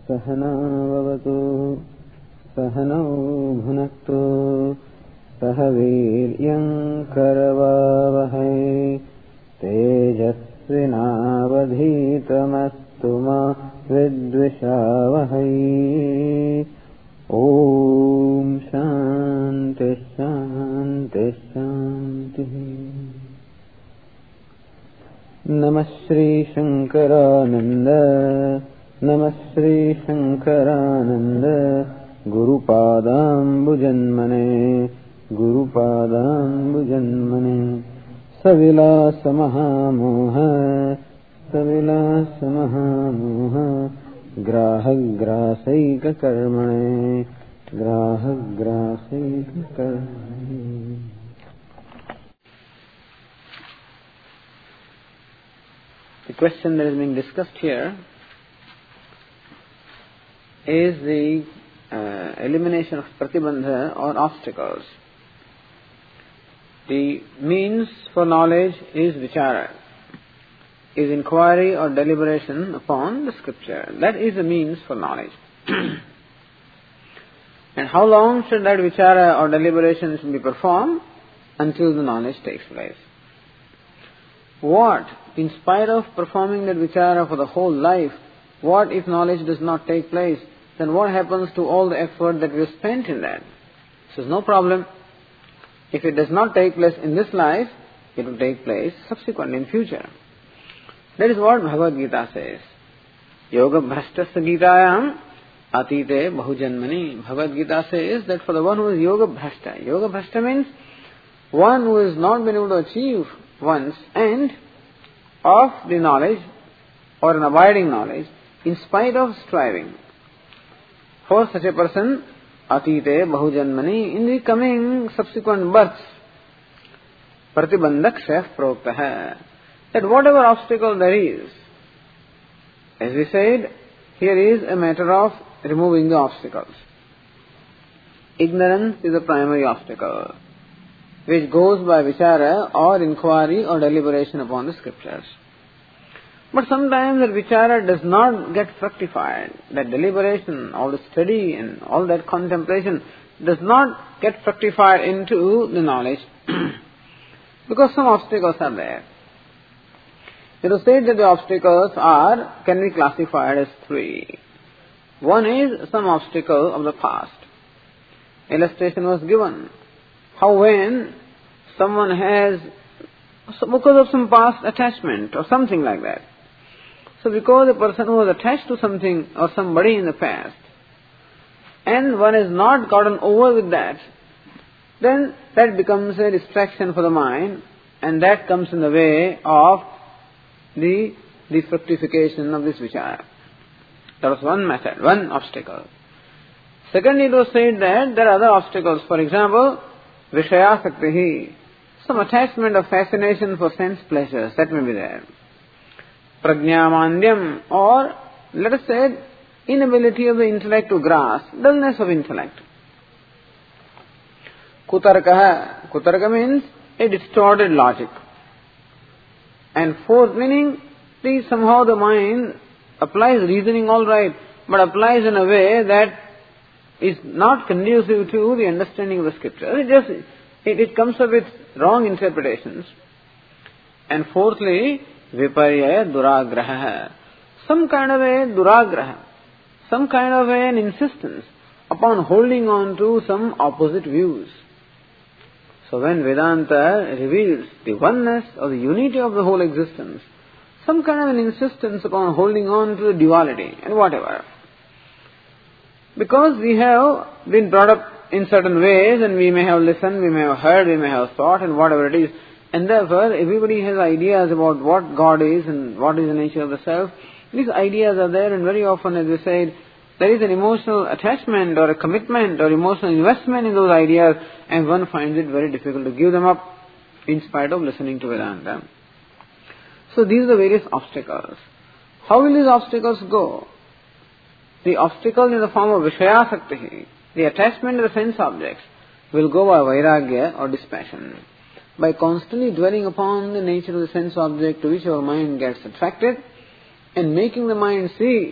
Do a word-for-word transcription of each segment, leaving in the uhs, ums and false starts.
सहना भवतु सहनौ भुनक्तु सह वीर्यं करवावहै तेजस्विनावधीतमस्तु मा विद्विषावहै। ओम शांति शांति शांति। नमः श्री शंकरानंद नमः Shri Shankaranand गुरुपादाम्बुजन्मने गुरुपादाम्बुजन्मने। सविलास महामोह सविलास महामोह ग्राहग्रासैक कर्मणे ग्राहग्रासैक कर्मणे। The question that is being discussed here is the uh, elimination of pratibandha or obstacles. The means for knowledge is vichara, is inquiry or deliberation upon the scripture. That is the means for knowledge. And how long should that vichara or deliberation should be performed? Until the knowledge takes place. What, in spite of performing that vichara for the whole life, what if knowledge does not take place? Then what happens to all the effort that we have spent in that? This is no problem. If it does not take place in this life, it will take place subsequently in future. That is what Bhagavad Gita says. Yoga bhrashtasya gitayam atite bahujanmani. Bhagavad Gita says that for the one who is yoga bhrashta, yoga bhrashta means one who has not been able to achieve one's end of the knowledge or an abiding knowledge in spite of striving. For such a person, atite bahujanmani, in the coming subsequent births, pratibandhak shayah prokta, that whatever obstacle there is, as we said, here is a matter of removing the obstacles. Ignorance is the primary obstacle, which goes by vichara or inquiry or deliberation upon the scriptures. But sometimes that vichara does not get fructified, that deliberation, all the study and all that contemplation does not get fructified into the knowledge because some obstacles are there. It is said that the obstacles are, can be classified as three. One is some obstacle of the past. Illustration was given. How when someone has, because of some past attachment or something like that. So because a person who was attached to something or somebody in the past, and one has not gotten over with that, then that becomes a distraction for the mind, and that comes in the way of the, the fructification of this vichara. That was one method, one obstacle. Secondly, it was said that there are other obstacles. For example, vishayasaktihi, some attachment or fascination for sense pleasures, that may be there. Prajnamandyam, or let us say inability of the intellect to grasp, dullness of intellect. Kutarkaha, kutarka means a distorted logic. And fourth meaning, the, somehow the mind applies reasoning all right, but applies in a way that is not conducive to the understanding of the scripture. It just, it, it comes up with wrong interpretations. And fourthly, viparya duragraha, some kind of a duragraha, some kind of an insistence upon holding on to some opposite views. So when Vedanta reveals the oneness or the unity of the whole existence, some kind of an insistence upon holding on to the duality and whatever. Because we have been brought up in certain ways and we may have listened, we may have heard, we may have thought and whatever it is, and therefore everybody has ideas about what God is and what is the nature of the self. These ideas are there, and very often, as we said, there is an emotional attachment or a commitment or emotional investment in those ideas, and one finds it very difficult to give them up in spite of listening to Vedanta. So these are the various obstacles. How will these obstacles go? The obstacle in the form of vishayasakti, the attachment to the sense objects, will go by vairagya or dispassion. By constantly dwelling upon the nature of the sense object to which our mind gets attracted, and making the mind see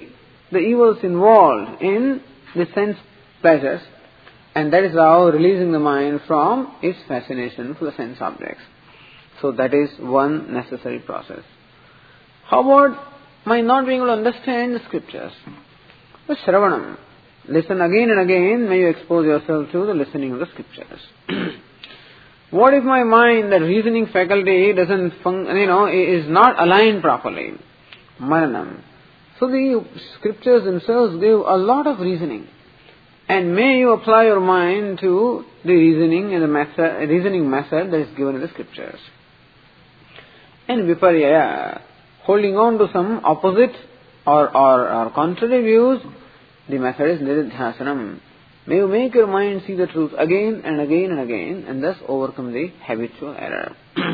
the evils involved in the sense pleasures, and that is how releasing the mind from its fascination for the sense objects. So that is one necessary process. How about my not being able to understand the scriptures? The Shravanam. Listen again and again, may you expose yourself to the listening of the scriptures. What if my mind, that reasoning faculty doesn't, fun- you know, is not aligned properly? Maranam. So the scriptures themselves give a lot of reasoning. And may you apply your mind to the reasoning and the method, reasoning method that is given in the scriptures. And viparya, holding on to some opposite or, or, or contrary views, the method is nididhyasanam. May you make your mind see the truth again and again and again, and thus overcome the habitual error.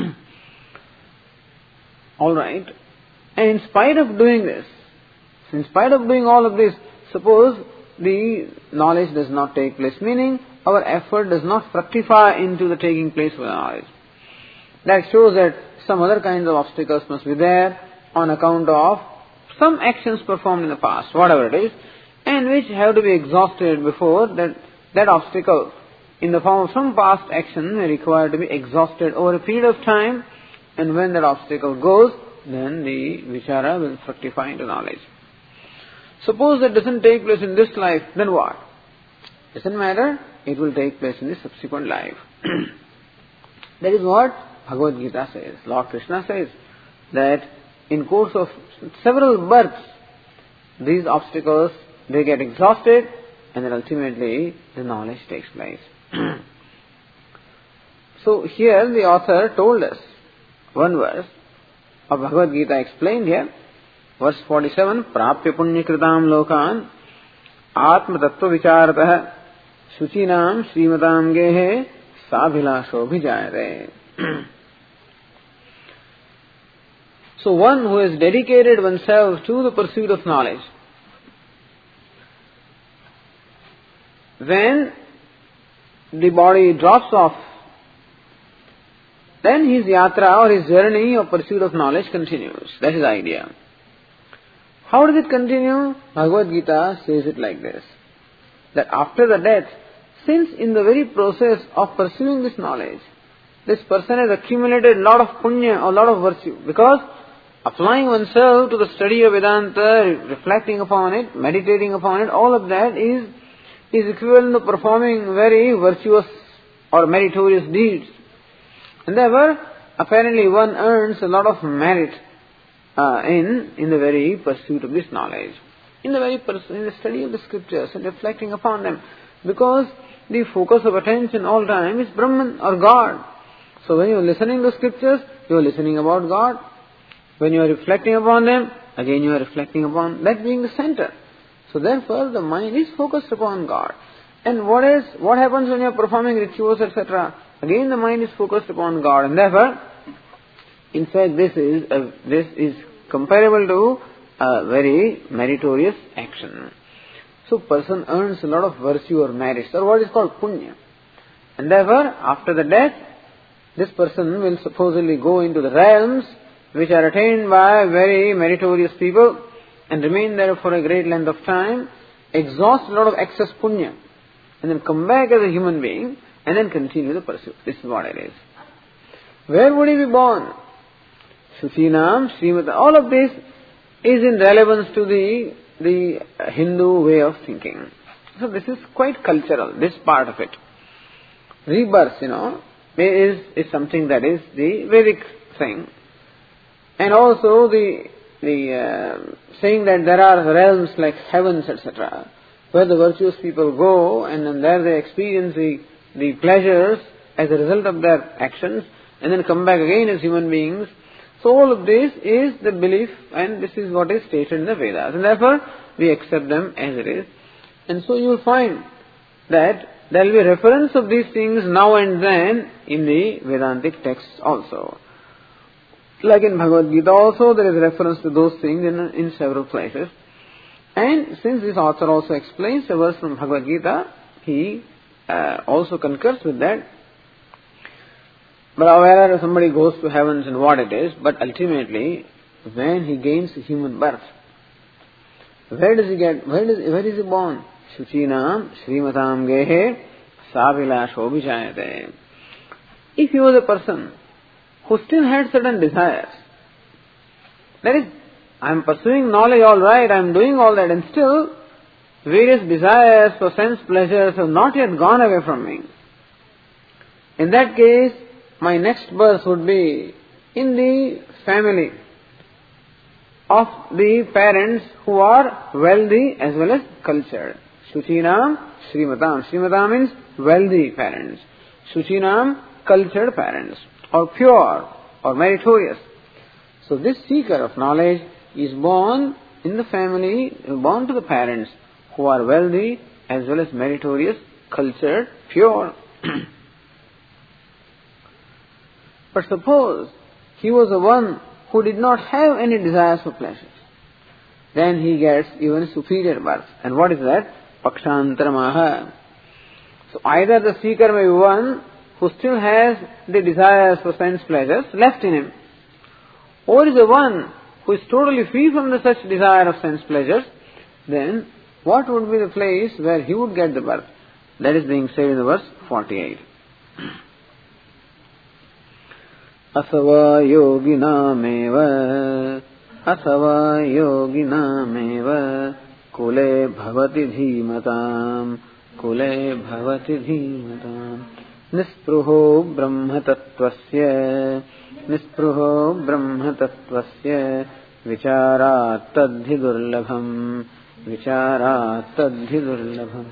Alright. And in spite of doing this, in spite of doing all of this, suppose the knowledge does not take place, meaning our effort does not fructify into the taking place of the knowledge. That shows that some other kinds of obstacles must be there on account of some actions performed in the past, whatever it is, and which have to be exhausted before that, that obstacle in the form of some past action may require to be exhausted over a period of time, and when that obstacle goes, then the vichara will fructify into knowledge. Suppose that doesn't take place in this life, then what? Doesn't matter, it will take place in the subsequent life. That is what Bhagavad Gita says. Lord Krishna says that in course of several births, these obstacles, they get exhausted, and then ultimately the knowledge takes place. So here the author told us one verse of Bhagavad Gita explained here. Verse forty-seven, Prapya punya kritam lokan atma tattva vicharatah shuchinam srimatam gehe sabhilasho bhijayate. So one who has dedicated oneself to the pursuit of knowledge, when the body drops off, then his yatra or his journey of pursuit of knowledge continues. That is the idea. How does it continue? Bhagavad Gita says it like this, that after the death, since in the very process of pursuing this knowledge, this person has accumulated a lot of punya or a lot of virtue, because applying oneself to the study of Vedanta, reflecting upon it, meditating upon it, all of that is, is equivalent to performing very virtuous or meritorious deeds. And therefore, apparently one earns a lot of merit Uh, in in the very pursuit of this knowledge, in the very pers- in the study of the scriptures and reflecting upon them, because the focus of attention all time is Brahman or God. So when you are listening to scriptures, you are listening about God. When you are reflecting upon them, again you are reflecting upon that being the center. So therefore the mind is focused upon God. And what is what happens when you are performing rituals, et cetera? Again the mind is focused upon God, and therefore, in fact, this is a, this is comparable to a very meritorious action. So, person earns a lot of virtue or merit, or what is called punya, and therefore, after the death, this person will supposedly go into the realms which are attained by very meritorious people, and remain there for a great length of time, exhaust a lot of excess punya, and then come back as a human being, and then continue the pursuit. This is what it is. Where would he be born? Suchinam, Srimata, all of this is in relevance to the the Hindu way of thinking. So this is quite cultural, this part of it. Rebirth, you know, is, is something that is the Vedic thing. And also the the uh, saying that there are realms like heavens, et cetera, where the virtuous people go, and then there they experience the, the pleasures as a result of their actions, and then come back again as human beings. So all of this is the belief, and this is what is stated in the Vedas, and therefore we accept them as it is. And so you will find that there will be reference of these things now and then in the Vedantic texts also. Like in Bhagavad Gita also, there is reference to those things in, in several places. And since this author also explains a verse from Bhagavad Gita, he uh, also concurs with that. But whether somebody goes to heavens and what it is, but ultimately, when he gains human birth, Where does he get, where, does, where is he born? Shuchinam Srimatam Gehe Savilasho Vijayate. If he was a person who still had certain desires, that is, I am pursuing knowledge all right, I am doing all that, and still various desires for sense pleasures have not yet gone away from me. In that case, my next birth would be in the family of the parents who are wealthy as well as cultured. Shuchinam Srimatam. Srimatam means wealthy parents. Shuchinam, cultured parents, or pure or meritorious. So this seeker of knowledge is born in the family, born to the parents who are wealthy as well as meritorious, cultured, pure. But suppose he was the one who did not have any desires for pleasures, then he gets even a superior birth. And what is that? Pakshantaramaha. So either the seeker may be one who still has the desires for sense pleasures left in him, or is the one who is totally free from the such desire of sense pleasures. Then what would be the place where he would get the birth? That is being said in the verse forty-eight. Asava yoginameva asava yoginameva kule bhavati dhimatam kule bhavati dhimatam nispruho brahma tattvasya nispruho brahma tattvasya vicharat tadhi durlabham vicharat tadhi durlabham.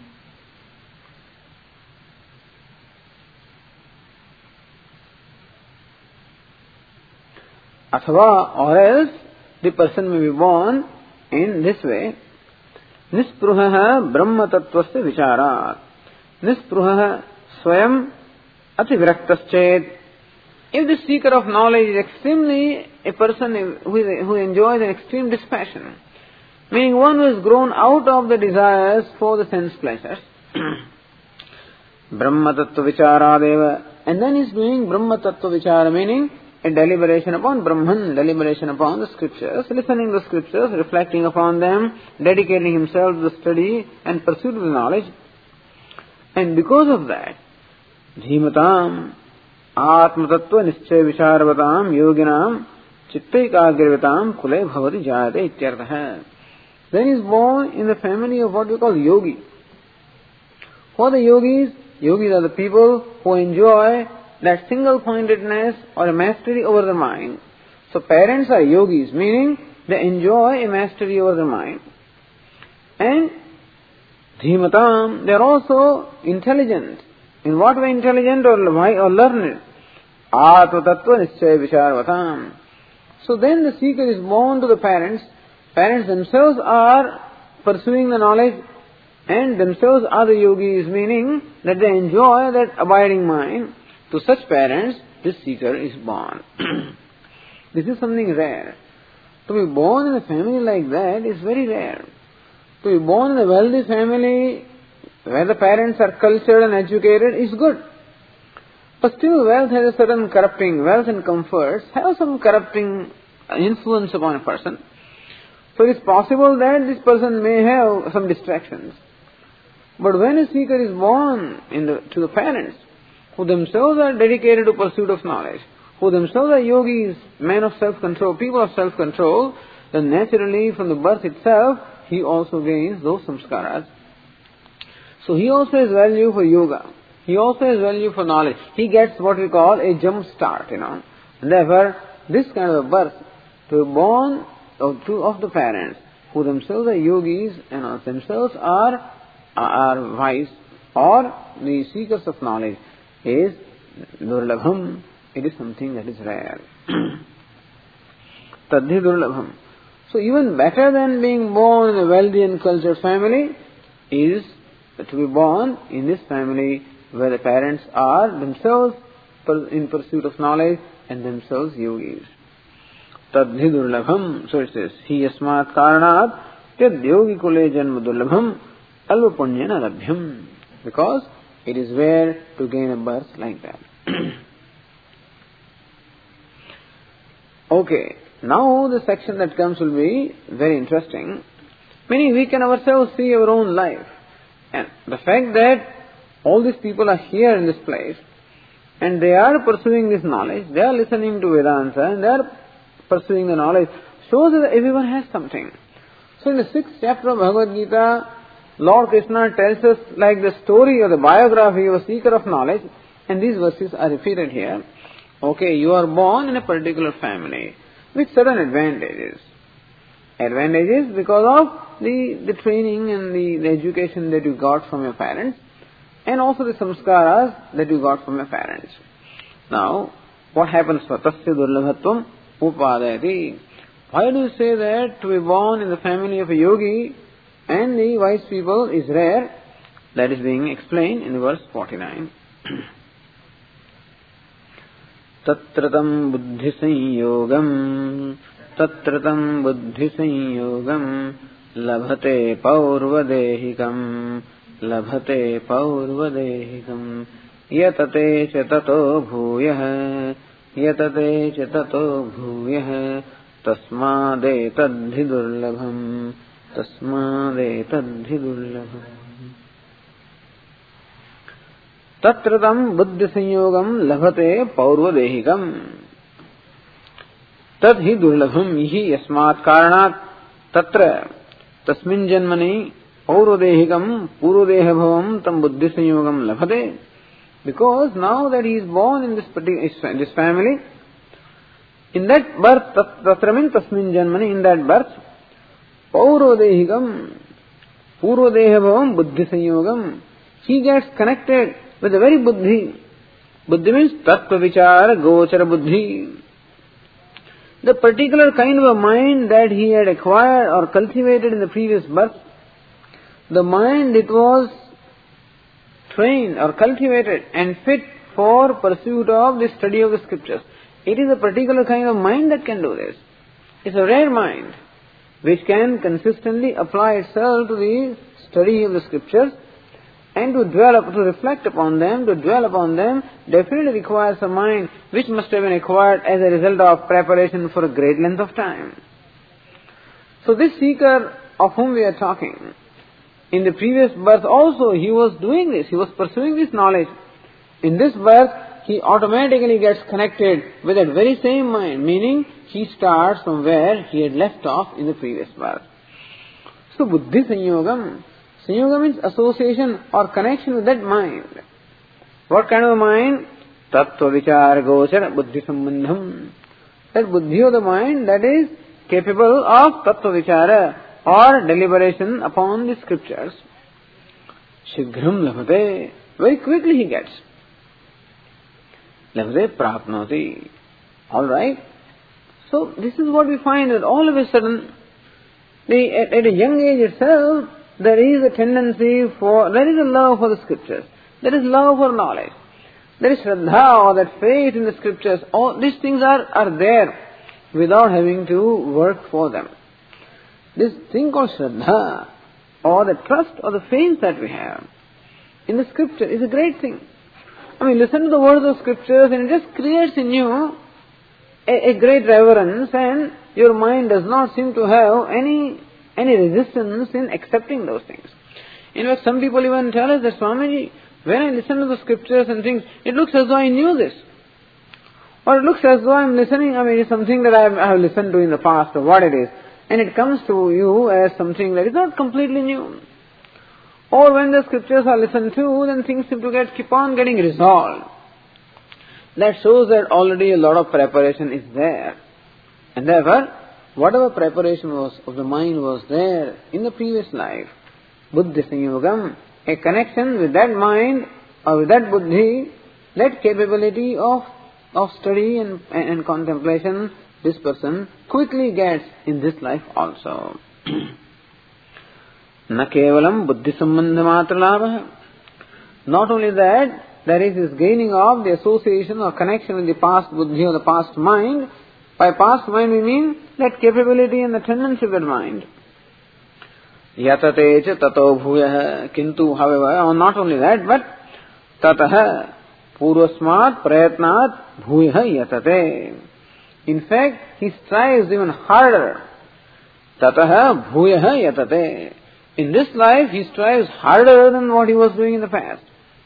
Athava, or else the person may be born in this way. Nispruhaha brahma tattvasya vicharat. Nispruhaha swayam ativiraktaschet. If the seeker of knowledge is extremely a person who, is, who enjoys an extreme dispassion, meaning one who has grown out of the desires for the sense pleasures, brahma tattva vicharadeva, and then he is doing brahma tattva vichara, meaning a deliberation upon Brahman, deliberation upon the scriptures, listening to the scriptures, reflecting upon them, dedicating himself to the study and pursuit of the knowledge. And because of that, Dhimatam, Atma Tattva Nischay Vicharavatam, Yoginam, Chittaikagrivatam, Kule Bhavati Jayate Ityartha. Then he is born in the family of what we call yogi. Who are the yogis? Yogis are the people who enjoy that single-pointedness or a mastery over the mind. So parents are yogis, meaning they enjoy a mastery over the mind. And Dhimatam, they are also intelligent. In what way intelligent or, or learned? Atma Tattva Nischay Vicharvatam. So then the seeker is born to the parents. Parents themselves are pursuing the knowledge and themselves are the yogis, meaning that they enjoy that abiding mind. To such parents, this seeker is born. This is something rare. To be born in a family like that is very rare. To be born in a wealthy family where the parents are cultured and educated is good. But still wealth has a certain corrupting, wealth and comforts have some corrupting influence upon a person. So it is possible that this person may have some distractions. But when a seeker is born in the, to the parents, who themselves are dedicated to pursuit of knowledge, who themselves are yogis, men of self-control, people of self-control, then naturally from the birth itself, he also gains those samskaras. So he also has value for yoga. He also has value for knowledge. He gets what we call a jump start, you know. And therefore, this kind of a birth, to be born of, to, of the parents, who themselves are yogis and themselves are, are wise, or the seekers of knowledge, is durlabham. It is something that is rare. Tadhi durlabham. So even better than being born in a wealthy and cultured family is to be born in this family where the parents are themselves in pursuit of knowledge and themselves yogis. Tadhi durlabham. So it says, Hi yasmat karanat yad yogi kule janma durlabham alva punyana labhyam. Because it is rare to gain a birth like that. Okay, now the section that comes will be very interesting. Meaning we can ourselves see our own life. And the fact that all these people are here in this place and they are pursuing this knowledge, they are listening to Vedanta and they are pursuing the knowledge, shows that everyone has something. So in the sixth chapter of Bhagavad Gita, Lord Krishna tells us like the story or the biography of a seeker of knowledge, and these verses are repeated here. Okay, you are born in a particular family with certain advantages. Advantages because of the, the training and the, the education that you got from your parents, and also the samskaras that you got from your parents. Now, what happens? Svatasya durlabhatvam upadayati. Why do you say that to be born in the family of a yogi and the wise people is rare? That is being explained in verse forty-nine. Tatratam buddhi sanyogam tatratam buddhi sanyogam labhate paurvadehikam labhate paurvadehikam yatate cha tato bhuyah yatate cha tato bhuyah tasmade tadhi durlabham tasmade tadhi durlabham. Tatratam buddhi sanyogam labhate paurvadehikam tadhi durlabham ihi yasmat karanat tatra tasmin janmani paurvadehikam purvadeha bhavam tam buddhi sanyogam labhate. Because now that he is born in this particular this family, in that birth, tatra means tasmin janmani, in that birth, paurvadehikam purvadeha bhavam buddhi sanyogam, he gets connected with the very buddhi. Buddhi means tattva vichara gochara buddhi. The particular kind of a mind that he had acquired or cultivated in the previous birth, the mind it was trained or cultivated and fit for pursuit of the study of the scriptures. It is a particular kind of mind that can do this. It's a rare mind which can consistently apply itself to the study of the scriptures, and to dwell, to reflect upon them, to dwell upon them, definitely requires a mind which must have been acquired as a result of preparation for a great length of time. So this seeker of whom we are talking, in the previous birth also he was doing this, he was pursuing this knowledge. In this birth, he automatically gets connected with that very same mind, meaning he starts from where he had left off in the previous birth. So buddhi sanyogam, Sanyoga means association or connection with that mind. What kind of a mind? Tattva vichara gochara buddhi sambandham. That buddhi of the mind that is capable of tattva vichara or deliberation upon the scriptures. Shighram labhate. Very quickly he gets. Labhate prapnoti. Alright. So this is what we find, that all of a sudden, the, at, at a young age itself, there is a tendency for, there is a love for the scriptures. There is love for knowledge. There is shraddha or that faith in the scriptures. All these things are, are there without having to work for them. This thing called shraddha or the trust or the faith that we have in the scripture is a great thing. I mean, listen to the words of scriptures and it just creates in you a, a great reverence, and your mind does not seem to have any any resistance in accepting those things. In fact, some people even tell us that, Swamiji, when I listen to the scriptures and things, it looks as though I knew this. Or it looks as though I'm listening, I mean, it's something that I have, I have listened to in the past or what it is. And it comes to you as something that is not completely new. Or when the scriptures are listened to, then things seem to get, keep on getting resolved. That shows that already a lot of preparation is there. And therefore, whatever preparation was of the mind was there in the previous life, buddhi sanyogam, a connection with that mind or with that buddhi, that capability of of study and, and, and contemplation, this person quickly gets in this life also. Na kevalam buddhi sambandha matra labha. Not only that, there is this gaining of the association or connection with the past buddhi or the past mind. By past mind we mean that capability and the tendency of that mind. Yatate cha tato bhuyah. Kintu, however, not only that, but tatah purvasmat prayatnat bhuyah yatate. In fact, he strives even harder Tataha bhuyaha yatate. In this life, he strives harder than what he was doing in the past.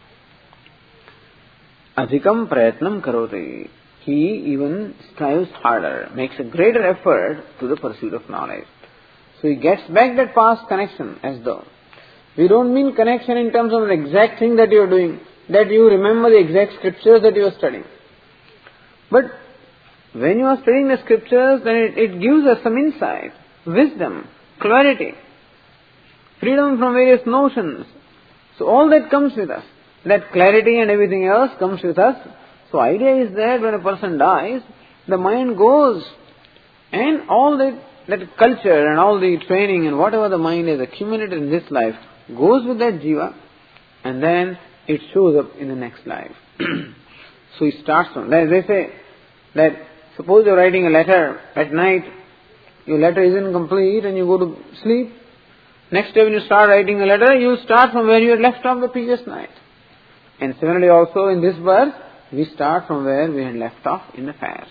Adhikam prayatnam karoti. He even strives harder, makes a greater effort to the pursuit of knowledge. So he gets back that past connection as though. We don't mean connection in terms of an exact thing that you are doing, that you remember the exact scriptures that you are studying. But when you are studying the scriptures, then it, it gives us some insight, wisdom, clarity, freedom from various notions. So all that comes with us. That clarity and everything else comes with us. So idea is that when a person dies, the mind goes and all that, that culture and all the training and whatever the mind has accumulated in this life goes with that jiva and then it shows up in the next life. So it starts from, they say that suppose you're writing a letter at night, your letter isn't complete and you go to sleep. Next day when you start writing a letter, you start from where you had left off the previous night. And similarly also in this verse, we start from where we had left off in the past.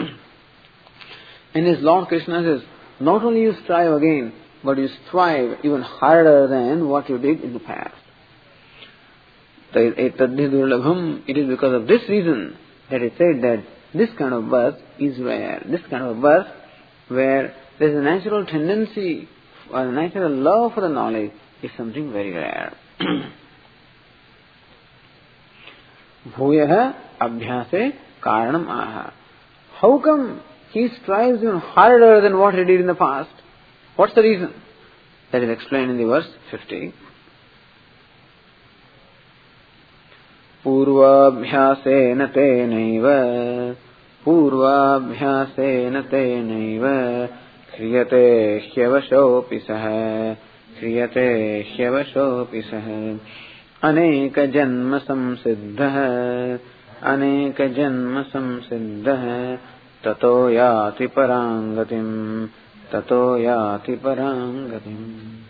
And as Lord Krishna says, not only you strive again, but you strive even harder than what you did in the past. It is because of this reason that it said that this kind of birth is rare. This kind of birth where there is a natural tendency or a natural love for the knowledge is something very rare. Bhuyaha abhyase karanam aha. How come he strives even harder than what he did in the past? What's the reason? That is explained in the verse fifty. Purvabhyasena tenaiva Purvabhyasena tenaiva Kriyate hyavashopi saha Kriyate hyavashopi saha Aneka janma samsiddha Aneka janma samsiddha Tato yati parangatim Tato yati parangatim.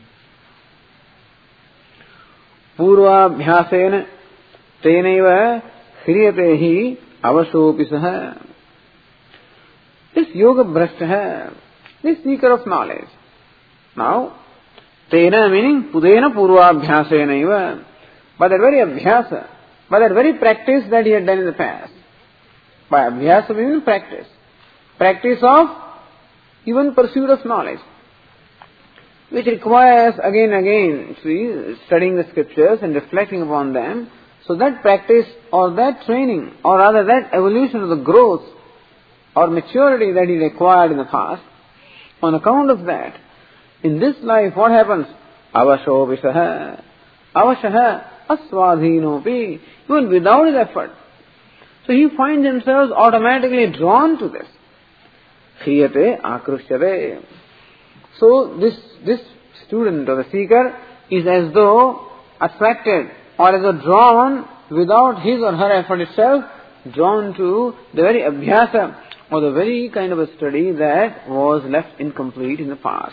Purvabhyasena tenaiva hriyate hi avashopi saha. This yoga brashtaha, this seeker of knowledge. Now, tena meaning pudena purvabhyasenaiva. By that very abhyasa, by that very practice that he had done in the past. By abhyasa meaning practice. Practice of even pursuit of knowledge, which requires again and again see, studying the scriptures and reflecting upon them. So that practice or that training or rather that evolution of the growth or maturity that he required in the past, on account of that, in this life what happens? Avashovisaha, avashaha, aswadhinopi, even without his effort. So he finds himself automatically drawn to this. Kriyate akrushyate. So this this student or the seeker is as though attracted or as though drawn without his or her effort itself, drawn to the very abhyasa or the very kind of a study that was left incomplete in the past.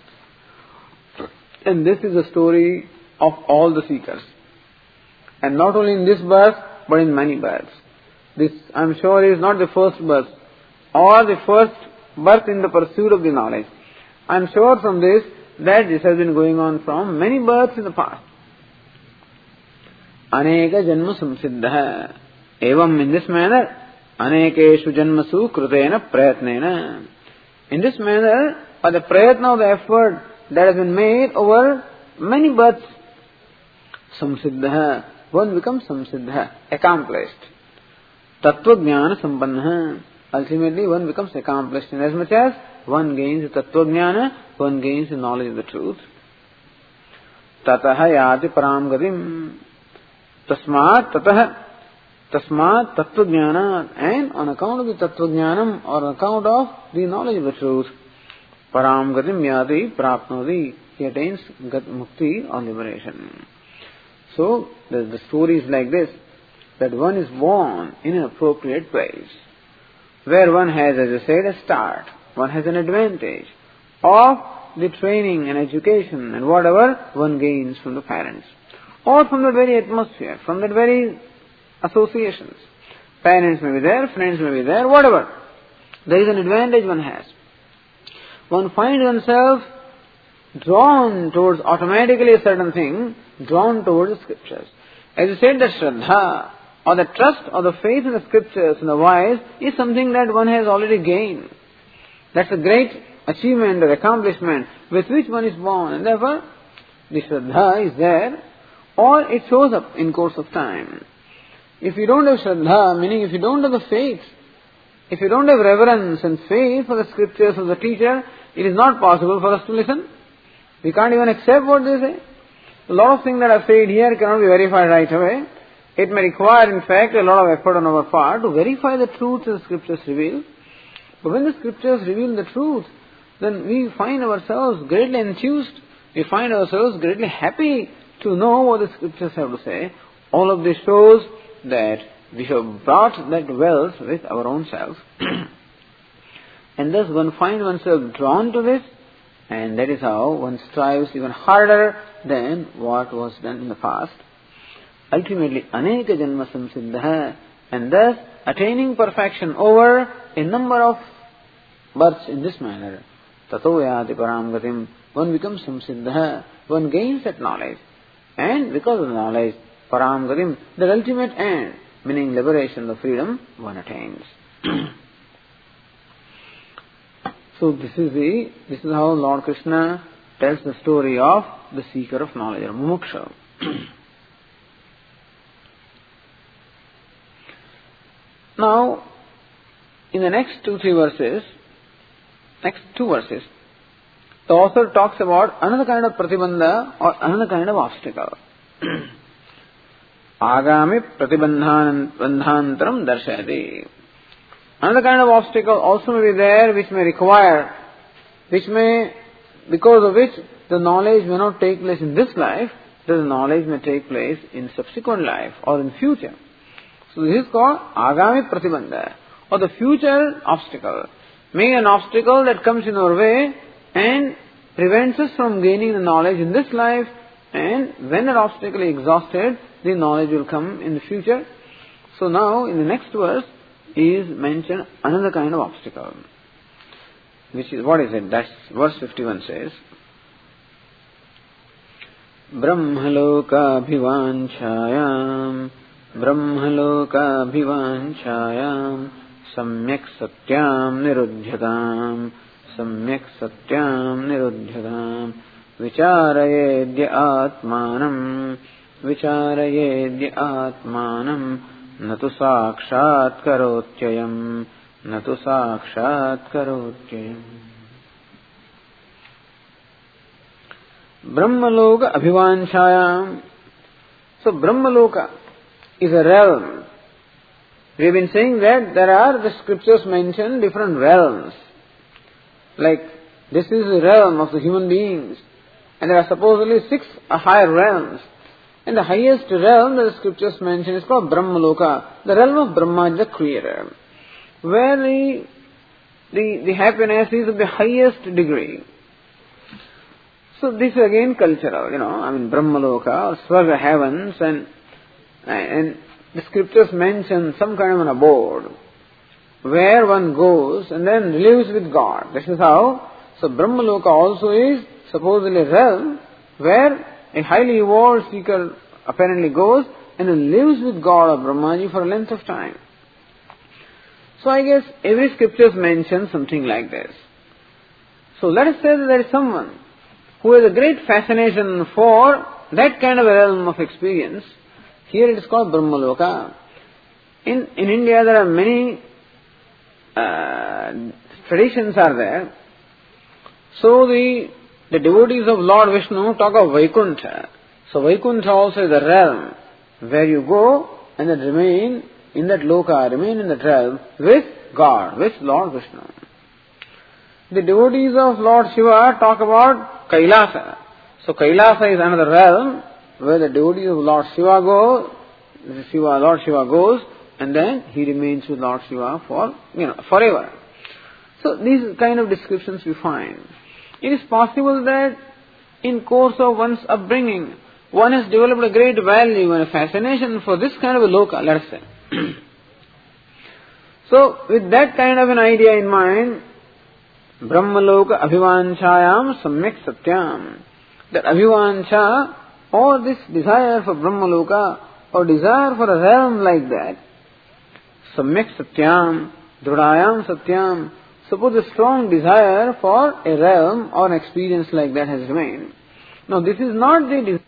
And this is the story of all the seekers. And not only in this birth, but in many births. This, I'm sure, is not the first birth or the first birth in the pursuit of the knowledge. I'm sure from this that this has been going on from many births in the past. Aneka janma samsiddha. Evam, in this manner, anekeshu janmasu krutena prayatnena. In this manner, by the prayatna of the effort that has been made over many births, samsiddha, one becomes samsiddha, accomplished. Tattva jnana sampanna. Ultimately, one becomes accomplished in as much as one gains the tattva jnana, one gains the knowledge of the truth. Tataha yati param gatim. Tasmat tataha. Tasmat tattva jnana. And on account of the tattva jnanam or on account of the knowledge of the truth, param gatim yati prapnodi. He attains gat mukti or liberation. So, the, the story is like this, that one is born in an appropriate place, where one has, as I said, a start, one has an advantage of the training and education and whatever one gains from the parents, or from the very atmosphere, from the very associations. Parents may be there, friends may be there, whatever. There is an advantage one has. one finds oneself drawn towards automatically a certain thing, drawn towards the scriptures. As you said, the Shraddha, or the trust or the faith in the scriptures and the wise is something that one has already gained. That's a great achievement or accomplishment with which one is born, and therefore the Shraddha is there, or it shows up in course of time. If you don't have Shraddha, meaning if you don't have the faith, if you don't have reverence and faith for the scriptures of the teacher, it is not possible for us to listen. We can't even accept what they say. A lot of things that are said here cannot be verified right away. It may require, in fact, a lot of effort on our part to verify the truth the scriptures reveal. But when the scriptures reveal the truth, then we find ourselves greatly enthused. We find ourselves greatly happy to know what the scriptures have to say. All of this shows that we have brought that wealth with our own self. And thus one finds oneself drawn to this, and that is how one strives even harder than what was done in the past. Ultimately, aneka janma samsiddha, and thus attaining perfection over a number of births in this manner. Tato yati param gatim, one becomes samsiddha, one gains that knowledge. And because of the knowledge, param gatim, the ultimate end, meaning liberation, the freedom, one attains. So this is the, this is how Lord Krishna tells the story of the seeker of knowledge, or mumuksha. Now, in the next two, three verses, next two verses, the author talks about another kind of pratibandha or another kind of obstacle. Agami pratibandhantaram darshayati. Another kind of obstacle also may be there which may require, which may, because of which the knowledge may not take place in this life, the knowledge may take place in subsequent life or in future. So this is called agami pratibandha, or the future obstacle. May an obstacle that comes in our way and prevents us from gaining the knowledge in this life, and when that obstacle is exhausted, the knowledge will come in the future. So now in the next verse is mentioned another kind of obstacle. Which is, what is it? That's verse fifty-one says, Brahmaloka bhivanchayam Brahmaloka bhivanchayam Samyak satyam nirudhyatam Samyak satyam nirudhyatam Vicharayedya atmanam Vicharayedya atmanam Natu sakshat karotyayam Natu sakshat karotyayam. Brahmaloka abhivanchayam. So Brahmaloka is a realm. We have been saying that there are, the scriptures mention different realms. Like, this is the realm of the human beings, and there are supposedly six higher realms. And the highest realm that the scriptures mention is called Brahmaloka, the realm of Brahma, the creator, where the, the, the happiness is of the highest degree. So this is again cultural, you know, I mean Brahmaloka or Swarga heavens, and, and the scriptures mention some kind of an abode where one goes and then lives with God. This is how, so Brahmaloka also is supposedly a realm where a highly evolved seeker apparently goes and then lives with God or Brahmaji for a length of time. So I guess every scripture mentions something like this. So let us say that there is someone who has a great fascination for that kind of a realm of experience. Here it is called Brahmaloka. In, in India there are many uh, traditions are there. So the The devotees of Lord Vishnu talk of Vaikuntha. So Vaikuntha also is a realm where you go and then remain in that loka, remain in that realm with God, with Lord Vishnu. The devotees of Lord Shiva talk about Kailasa. So Kailasa is another realm where the devotees of Lord Shiva go, Shiva, Lord Shiva goes, and then he remains with Lord Shiva for, you know, forever. So these kind of descriptions we find. It is possible that in course of one's upbringing, one has developed a great value and a fascination for this kind of a loka, let us say. So, with that kind of an idea in mind, Brahmaloka abhivanchayam samyak satyam. That abhivancha, or this desire for Brahmaloka, or desire for a realm like that, samyak satyam, drudayam satyam. Suppose a strong desire for a realm or an experience like that has remained. Now this is not the desire.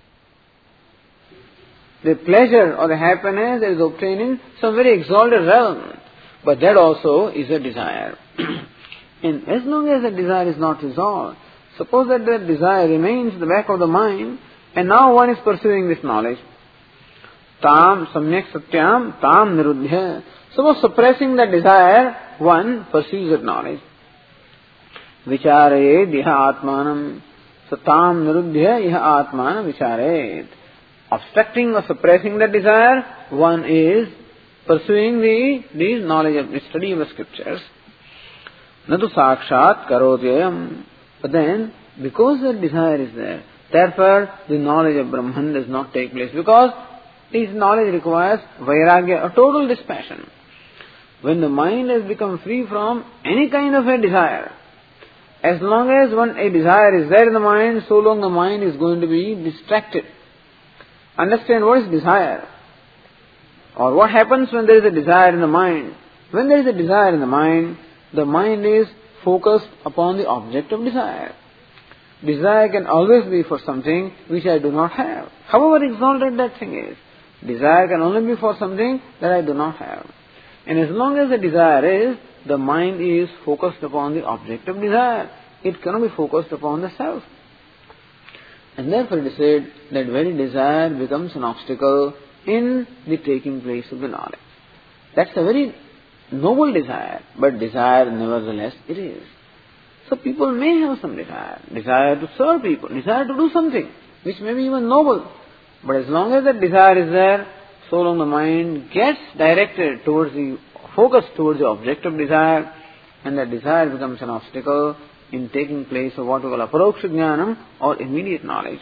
The pleasure or the happiness that is obtained in some very exalted realm. But that also is a desire. And as long as the desire is not resolved, suppose that the desire remains in the back of the mind, and now one is pursuing this knowledge. Tam samyak satyam tam nirudhya. Suppose suppressing that desire, one pursues that knowledge. Vicharayed iha atmanam. So tam nirudhya iha atmanam vicharayed. Obstructing or suppressing that desire, one is pursuing the, the knowledge of the study of the scriptures. Natu sakshat karotyayam. But then, because the desire is there, therefore the knowledge of Brahman does not take place. Because this knowledge requires vairagya, a total dispassion. When the mind has become free from any kind of a desire, as long as one a desire is there in the mind, so long the mind is going to be distracted. Understand what is desire, or what happens when there is a desire in the mind. When there is a desire in the mind, the mind is focused upon the object of desire. Desire can always be for something which I do not have, however exalted that thing is. Desire can only be for something that I do not have. And as long as the desire is, the mind is focused upon the object of desire. It cannot be focused upon the self. And therefore it is said that very desire becomes an obstacle in the taking place of the knowledge. That's a very noble desire, but desire nevertheless it is. So people may have some desire, desire to serve people, desire to do something which may be even noble. But as long as that desire is there, so long the mind gets directed towards the, focus towards the object of desire, and that desire becomes an obstacle in taking place of what we call aparoksha jnanam, or immediate knowledge.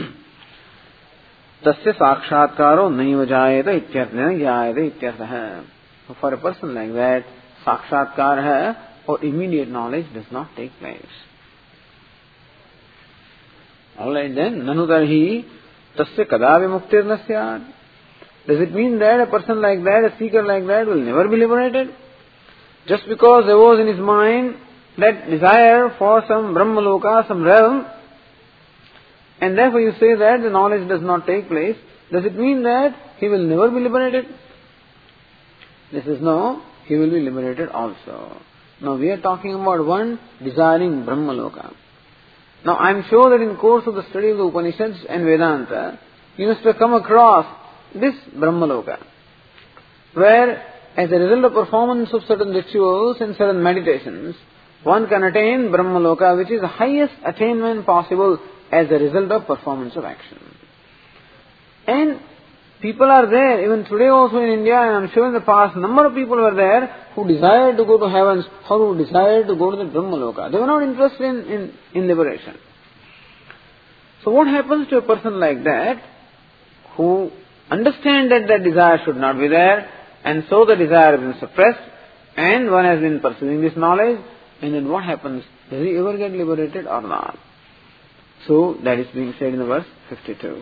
Tasya sakshatkaro naiva jayata ityarthena jayata ityartha. For a person like that, sakshatkar hai, or immediate knowledge does not take place. Alright then, nanu tarhi tasya kadavi muktir nasyad. Does it mean that a person like that, a seeker like that, will never be liberated? Just because there was in his mind that desire for some Brahmaloka, some realm, and therefore you say that the knowledge does not take place, does it mean that he will never be liberated? This is no, he will be liberated also. Now we are talking about one desiring Brahmaloka. Now I am sure that in course of the study of the Upanishads and Vedanta, you must have come across this Brahmaloka, where as a result of performance of certain rituals and certain meditations, one can attain Brahmaloka, which is the highest attainment possible as a result of performance of action. And people are there, even today also in India, and I am sure in the past, number of people were there who desired to go to heavens, or who desired to go to the Brahmaloka. They were not interested in, in, in liberation. So what happens to a person like that, who understands that that desire should not be there, and so the desire has been suppressed, and one has been pursuing this knowledge, and then what happens? Does he ever get liberated or not? So that is being said in the verse fifty-two.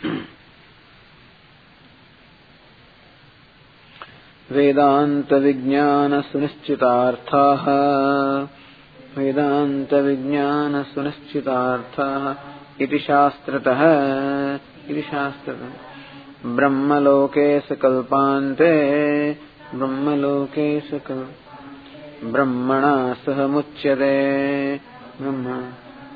Vedanta vijnana sunischitarthaha Vedanta vijnana sunischitarthaha iti shastrataha iti shastrataha Brahmaloke sakalpante Brahmaloke sakal Brahmana sahamuchyate Brahma.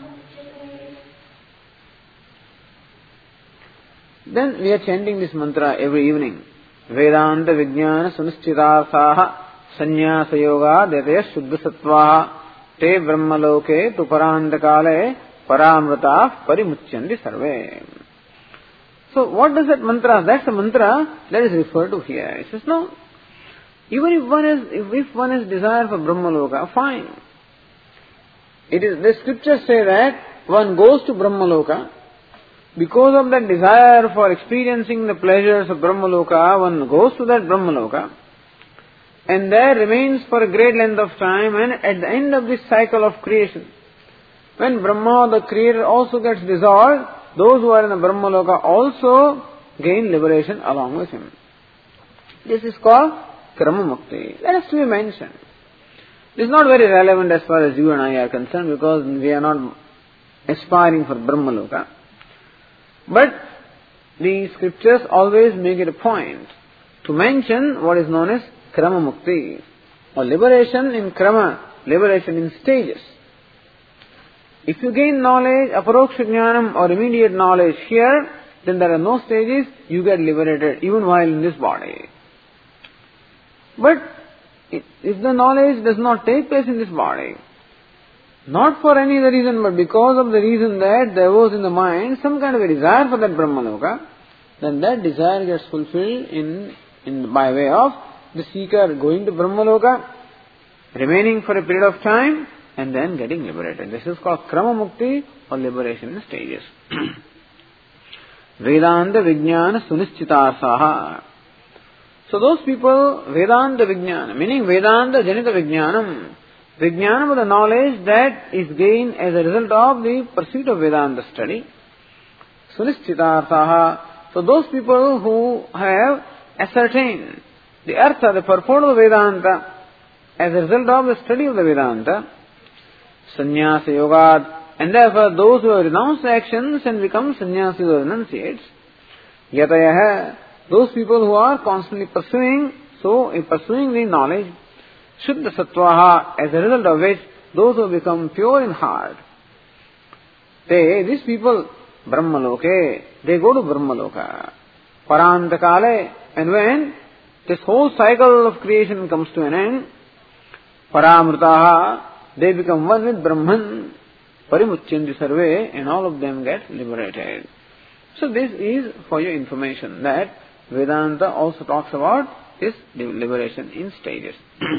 Then we are chanting this mantra every evening. Vedanta vijnana sunischitarthaha sannyasa yoga dete shuddha sattvaha te brahmaloke tu parandakale paramrata parimuchyandi sarve. So what does that mantra? That's the mantra that is referred to here. It says no. Even if one is, if, if one has desire for Brahmaloka, fine. It is, the scriptures say that one goes to Brahmaloka. Because of that desire for experiencing the pleasures of Brahmaloka, one goes to that Brahmaloka. and there remains for a great length of time, and at the end of this cycle of creation, when Brahma, the creator, also gets dissolved, those who are in the Brahmaloka also gain liberation along with him. This is called Krama Mukti. That has to be mentioned. This is not very relevant as far as you and I are concerned, because we are not aspiring for Brahmaloka. But the scriptures always make it a point to mention what is known as Krama Mukti, or liberation in Krama, liberation in stages. If you gain knowledge, aparoksha jnanam or immediate knowledge here, then there are no stages, you get liberated even while in this body. But if the knowledge does not take place in this body, not for any other reason, but because of the reason that there was in the mind some kind of a desire for that Brahmaloka, then that desire gets fulfilled in, in by way of the seeker going to Brahmaloka, remaining for a period of time, and then getting liberated. This is called Krama Mukti, or liberation in stages. Vedanta Vijnana Sunischitarsaha. So those people, Vedanta Vijnana, meaning Vedanta Janita Vijnanam, Vijnanam is the knowledge that is gained as a result of the pursuit of Vedanta study. Sunischitarsaha. So those people who have ascertained the artha, the purport of the Vedanta, as a result of the study of the Vedanta, Sannyasa Yogat, and therefore those who have renounced actions and become sannyasis or renunciates, Yatayaha, those people who are constantly pursuing, so in pursuing the knowledge, Shuddha Sattvaha, as a result of which those who become pure in heart, they, these people, Brahmaloke, they go to Brahmaloka. Parantakale, and when this whole cycle of creation comes to an end, Paramrutaha, they become one with Brahman, Parimuchyandi Sarve, and all of them get liberated. So this is for your information that Vedanta also talks about this liberation in stages.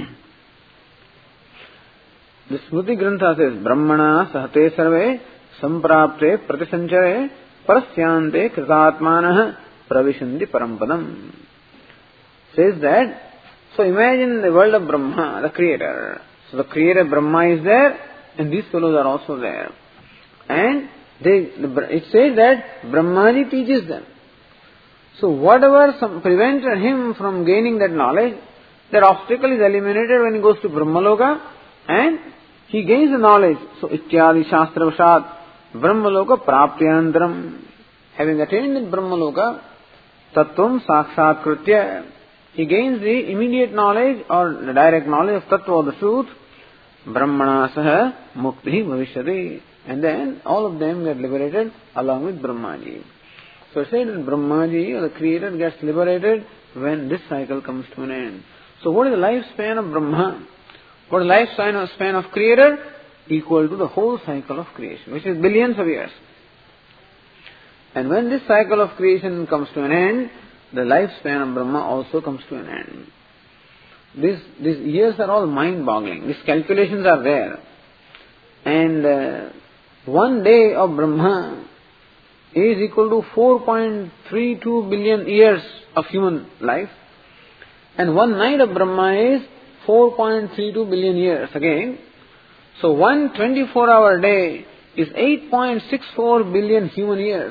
The Smriti Grantha says, Brahmana sahate sarve samprapte pratisanchare parasyante kritatmanah pravishandi parampadam. Says that, so imagine the world of Brahma, the creator. So the creator Brahma is there, and these fellows are also there. And they, it says that Brahmaji teaches them. So whatever some prevented him from gaining that knowledge, that obstacle is eliminated when he goes to Brahmaloka, and he gains the knowledge. So Ityadi Shastra Vashat Brahmaloka Praptyantaram. Having attained the Brahmaloka, Tattvam Sakshat Kritya, he gains the immediate knowledge or the direct knowledge of Tattva or the truth, Brahmana Saha Mukti Bhavishyati. And then all of them get liberated along with Brahmaji. So it said that Brahmaji, or the creator, gets liberated when this cycle comes to an end. So what is the lifespan of Brahma? What is the lifespan span of creator? Equal to the whole cycle of creation, which is billions of years. And when this cycle of creation comes to an end, the lifespan of Brahma also comes to an end. These, these years are all mind-boggling. These calculations are there. And uh, one day of Brahma is equal to four point three two billion years of human life. And one night of Brahma is four point three two billion years again. So one twenty-four hour day is eight point six four billion human years.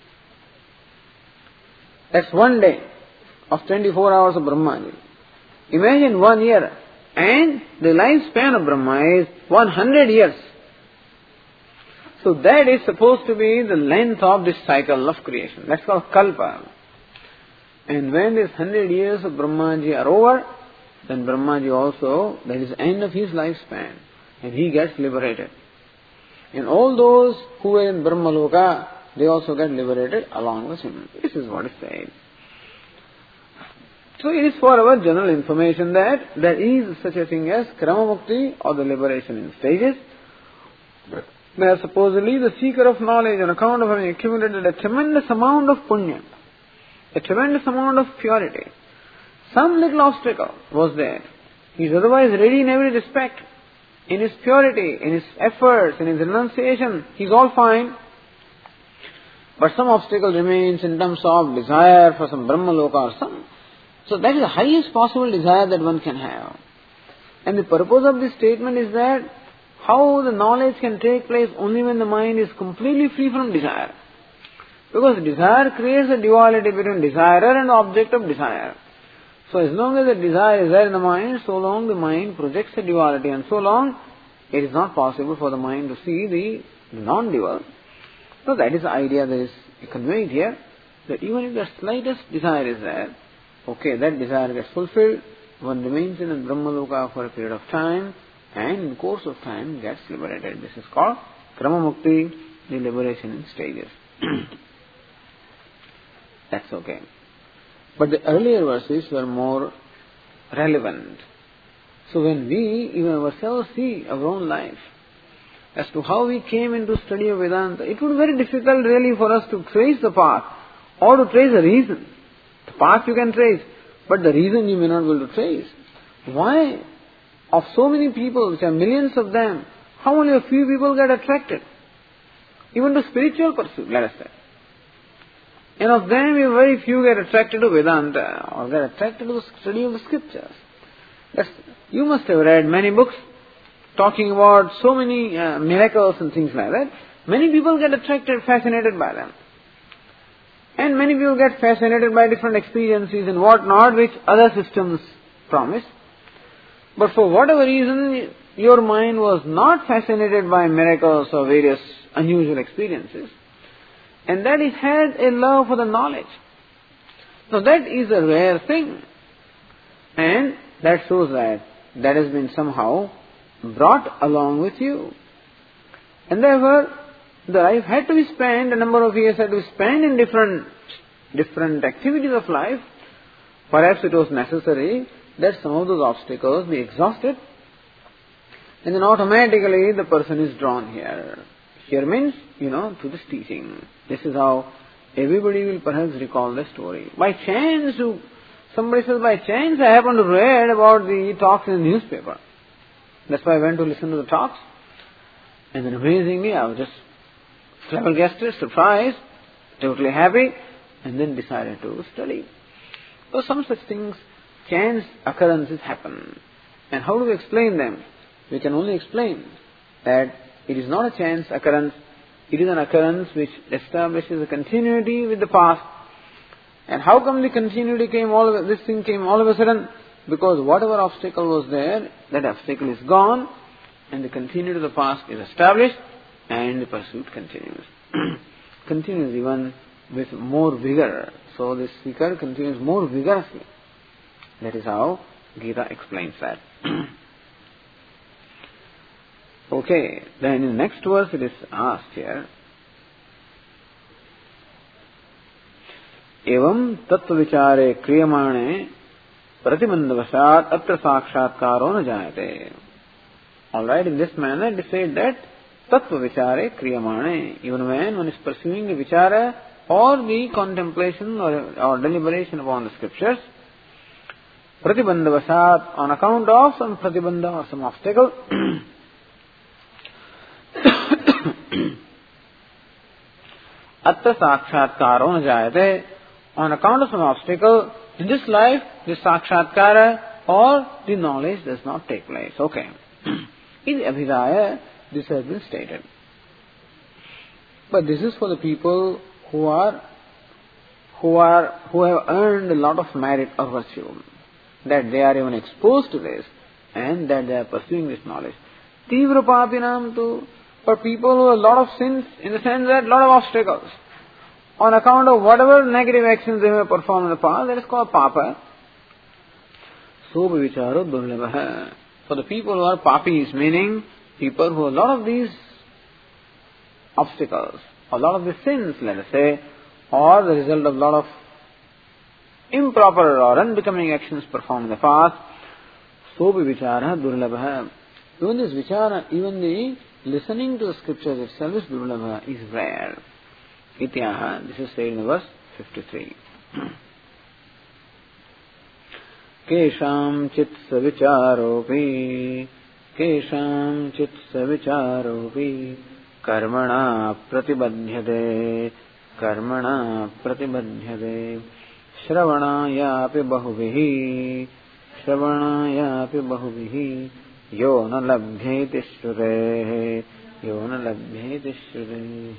That's one day of twenty-four hours of Brahma. Imagine one year, and the lifespan of Brahma is one hundred years. So that is supposed to be the length of this cycle of creation. That's called Kalpa. And when these hundred years of Brahmaji are over, then Brahmaji also, that is the end of his lifespan, and he gets liberated. And all those who were in Brahmaloka, they also get liberated along with him. This is what is said. So it is for our general information that there is such a thing as Krama Mukti, or the liberation in stages, where supposedly the seeker of knowledge, on account of having accumulated a tremendous amount of punya, a tremendous amount of purity, some little obstacle was there. He is otherwise ready in every respect. In his purity, in his efforts, in his renunciation, he is all fine. But some obstacle remains in terms of desire for some Brahmaloka or some So that is the highest possible desire that one can have. And the purpose of this statement is that how the knowledge can take place only when the mind is completely free from desire. Because desire creates a duality between desirer and object of desire. So as long as the desire is there in the mind, so long the mind projects a duality, and so long it is not possible for the mind to see the non-dual. So that is the idea that is conveyed here, that even if the slightest desire is there, okay, that desire gets fulfilled, one remains in the Brahmaloka for a period of time, and in course of time gets liberated. This is called Krama Mukti, the liberation in stages. That's okay. But the earlier verses were more relevant. So when we, even ourselves, see our own life, as to how we came into study of Vedanta, it would be very difficult really for us to trace the path, or to trace the reason. The path you can trace, but the reason you may not be able to trace. Why, of so many people, which are millions of them, how only a few people get attracted? Even to spiritual pursuit, let us say. And of them, very few get attracted to Vedanta, or get attracted to the study of the scriptures. That's, you must have read many books talking about so many uh, miracles and things like that. Many people get attracted, fascinated by them. And many people get fascinated by different experiences and what not, which other systems promise. But for whatever reason, your mind was not fascinated by miracles or various unusual experiences. And that it had a love for the knowledge. Now that is a rare thing. And that shows that that has been somehow brought along with you. And therefore, the life had to be spent, a number of years had to be spent in different, different activities of life. Perhaps it was necessary that some of those obstacles be exhausted. And then automatically the person is drawn here. Here means, you know, to this teaching. This is how everybody will perhaps recall the story. By chance, you, somebody says, by chance I happened to read about the talks in the newspaper. That's why I went to listen to the talks. And then amazingly, I was just flabbergasted, surprised, totally happy, and then decided to study. So some such things, chance occurrences happen. And how do we explain them? We can only explain that it is not a chance occurrence, it is an occurrence which establishes a continuity with the past. And how come the continuity came all of, this thing came all of a sudden? Because whatever obstacle was there, that obstacle is gone, and the continuity of the past is established, and the pursuit continues. Continues even with more vigor. So the seeker continues more vigorously. That is how Gita explains that. Okay, then in the next verse it is asked here, एवं तत्व विचारे क्रियमाणे प्रतिबंधवशात् अत्र साक्षात्कारो न जायते. Alright, in this manner it is said that tattva vichare kriyamane, even when one is pursuing the vichara or the contemplation or, or deliberation upon the scriptures, pratibandhavasat, on account of some pratibandha or some obstacle, atra sakshatkaro na jayate, on account of some obstacle, in this life, the sakshatkara or the knowledge does not take place. Okay. In Abhidaya, this has been stated. But this is for the people who are, who are, who have earned a lot of merit or virtue, that they are even exposed to this, and that they are pursuing this knowledge. Tivra papinam tu, for people who have a lot of sins, in the sense that a lot of obstacles, on account of whatever negative actions they may perform in the past, that is called papa. So vicharo durlabha. For the people who are papis, meaning people who have a lot of these obstacles, a lot of these sins, let us say, or the result of a lot of improper or unbecoming actions performed in the past, so vichara durlabha. Even this vichara, even the listening to the scriptures itself is durlabha, is rare. Ityaha, this is said in verse fifty-three. केषां चित् सविचारोऽपि केषां चित् सविचारोऽपि कर्मणा प्रतिबध्यते कर्मणा प्रतिबध्यते Shravanayapi bahuvihi, Shravanayapi bahuvihi, Yo na labhyeti shrurehe, Yo na labhyeti shrurehe.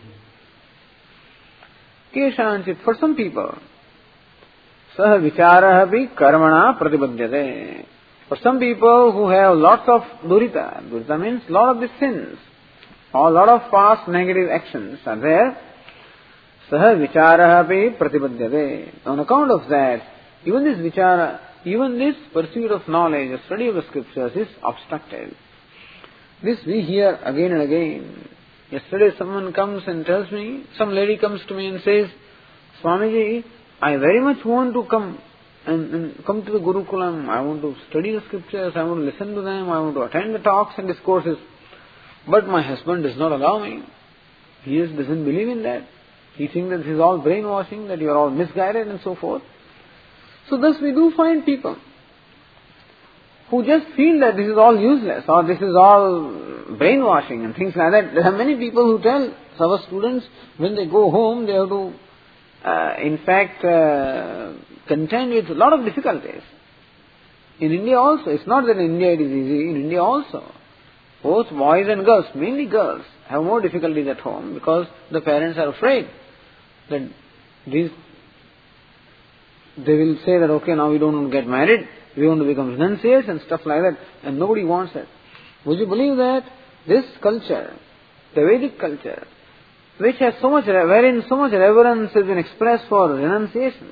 Keshanchit, for some people, Sah vicharaha bhi karmana pratibadhyate. For some people who have lots of durita, durita means lot of the sins, or lot of past negative actions are there, Sah vicharaha bhi pratibadhyate. On account of that, even this vichara, even this pursuit of knowledge, the study of the scriptures is obstructed. This we hear again and again. Yesterday someone comes and tells me, some lady comes to me and says, Swamiji, I very much want to come and, and come to the Gurukulam. I want to study the scriptures, I want to listen to them, I want to attend the talks and discourses. But my husband does not allow me. He just doesn't believe in that. He thinks that this is all brainwashing, that you are all misguided and so forth. So thus we do find people who just feel that this is all useless or this is all brainwashing and things like that. There are many people who tell our students when they go home they have to uh, in fact uh, contend with a lot of difficulties. In India also, it's not that in India it is easy, in India also. Both boys and girls, mainly girls, have more difficulties at home because the parents are afraid that these, they will say that okay, now we don't want to get married, we want to become renunciates and stuff like that, and nobody wants that. Would you believe that this culture, the Vedic culture, which has so much, wherein so much reverence has been expressed for renunciation,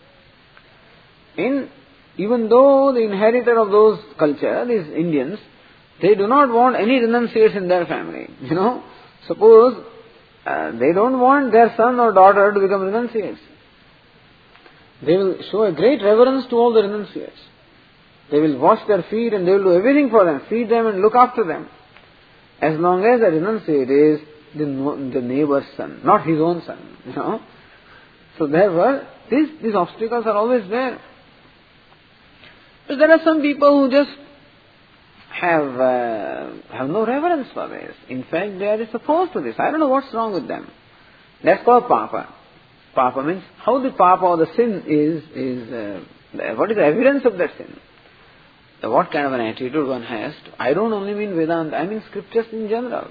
in, even though the inheritor of those culture, these Indians, they do not want any renunciates in their family. You know, suppose uh, they don't want their son or daughter to become renunciates. They will show a great reverence to all the renunciates. They will wash their feet and they will do everything for them, feed them and look after them. As long as the renunciate is the, the neighbor's son, not his own son, you know. So therefore, these, these obstacles are always there. But there are some people who just have uh, have no reverence for this. In fact, they are opposed to this. I don't know what's wrong with them. That's called papa. Papa means how the papa or the sin is, is uh, what is the evidence of that sin? What kind of an attitude one has. To, I don't only mean Vedanta, I mean scriptures in general.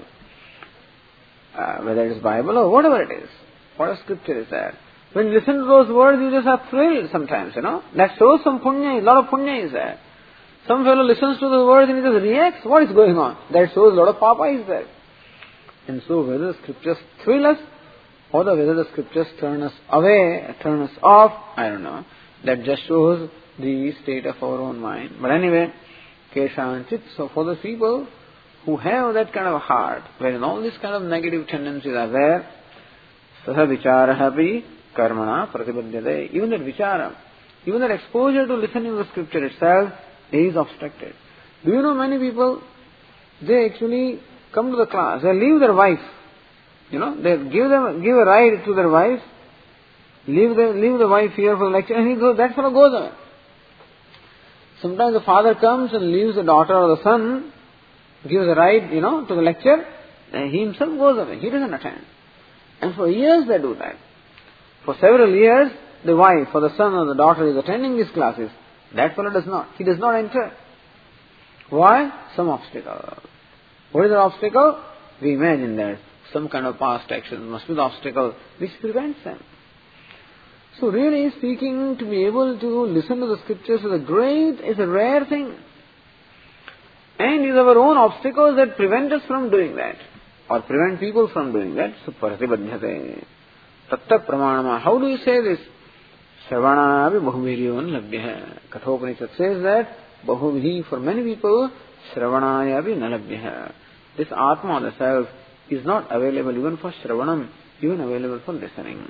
Uh, whether it is Bible or whatever it is. What a scripture is that? When you listen to those words, you just are thrilled sometimes, you know. That shows some punya, a lot of punya is there. Some fellow listens to the words and he just reacts. What is going on? That shows a lot of papa is there. And so whether the scriptures thrill us or whether the scriptures turn us away, turn us off, I don't know. That just shows the state of our own mind. But anyway, Keshanchit, so for the people who have that kind of a heart, wherein all these kind of negative tendencies are there, saha vicharahapi karmana pratibadhyate. Even that vichara, even that exposure to listening to the scripture itself is obstructed. Do you know many people, they actually come to the class, they leave their wife, you know, they give them, give a ride to their wife, leave the, leave the wife here for the lecture, and he goes, that fellow goes away. Sometimes the father comes and leaves the daughter or the son, gives a ride, you know, to the lecture, and he himself goes away, he doesn't attend. And for years they do that. For several years, the wife or the son or the daughter is attending these classes. That fellow does not. He does not enter. Why? Some obstacle. What is the obstacle? We imagine that some kind of past action must be the obstacle which prevents them. So really speaking, to be able to listen to the scriptures is a great, is a rare thing. And it is our own obstacles that prevent us from doing that. Or prevent people from doing that. So pratibadhyate. Tatta pramanama. How do you say this? Shravanavi bahuviryon labhya. Kathopanishad says that bahuvidhi, for many people, Shravanayavi nalabhya. This Atma, the self, is not available even for Shravanam, even available for listening.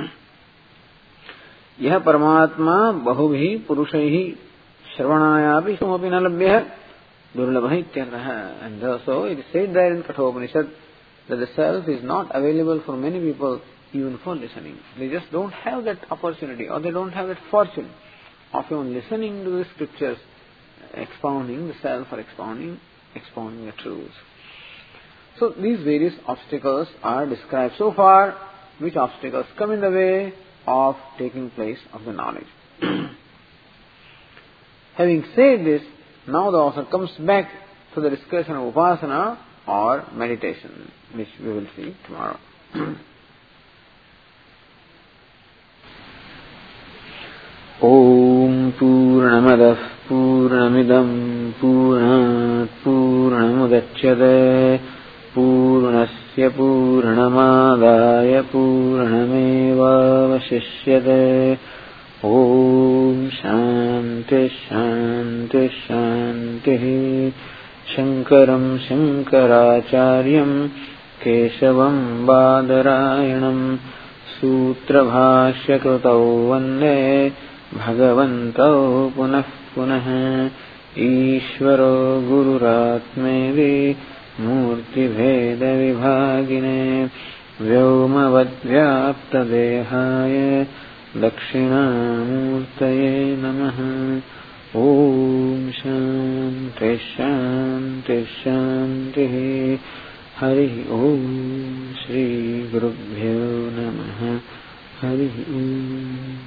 Yah Paramatma bahuvidhi purushaihi Shravanayavi sumapi nalabhya durlabha ityartha. And so it is said there in Kathopanishad that the self is not available for many people even for listening. They just don't have that opportunity or they don't have that fortune of even listening to the scriptures, expounding the self or expounding, expounding the truth. So these various obstacles are described so far. Which obstacles come in the way of taking place of the knowledge. Having said this, now the author comes back to the discussion of upasana or meditation, which we will see tomorrow. Om Purnamadah Purnamidam Purnat Purnamudachyate Purnasya Purnamadaya Purnamevavashishyate. Om Shanti Shanti Shanti. Shankaram Shankaracharyam Keshavam Badarayanam Sutra Bhashya Krutau Vande Bhagavantau Punah Punah. Ishvaro Gururatmevi Murti Veda Vibhagine Vyomavadvyapta Dehaya Dakshinamurtaye Namaha. Om Shanti Shanti Shanti. Hari Om. Shri Gurubhyo Namaha. Hari Om.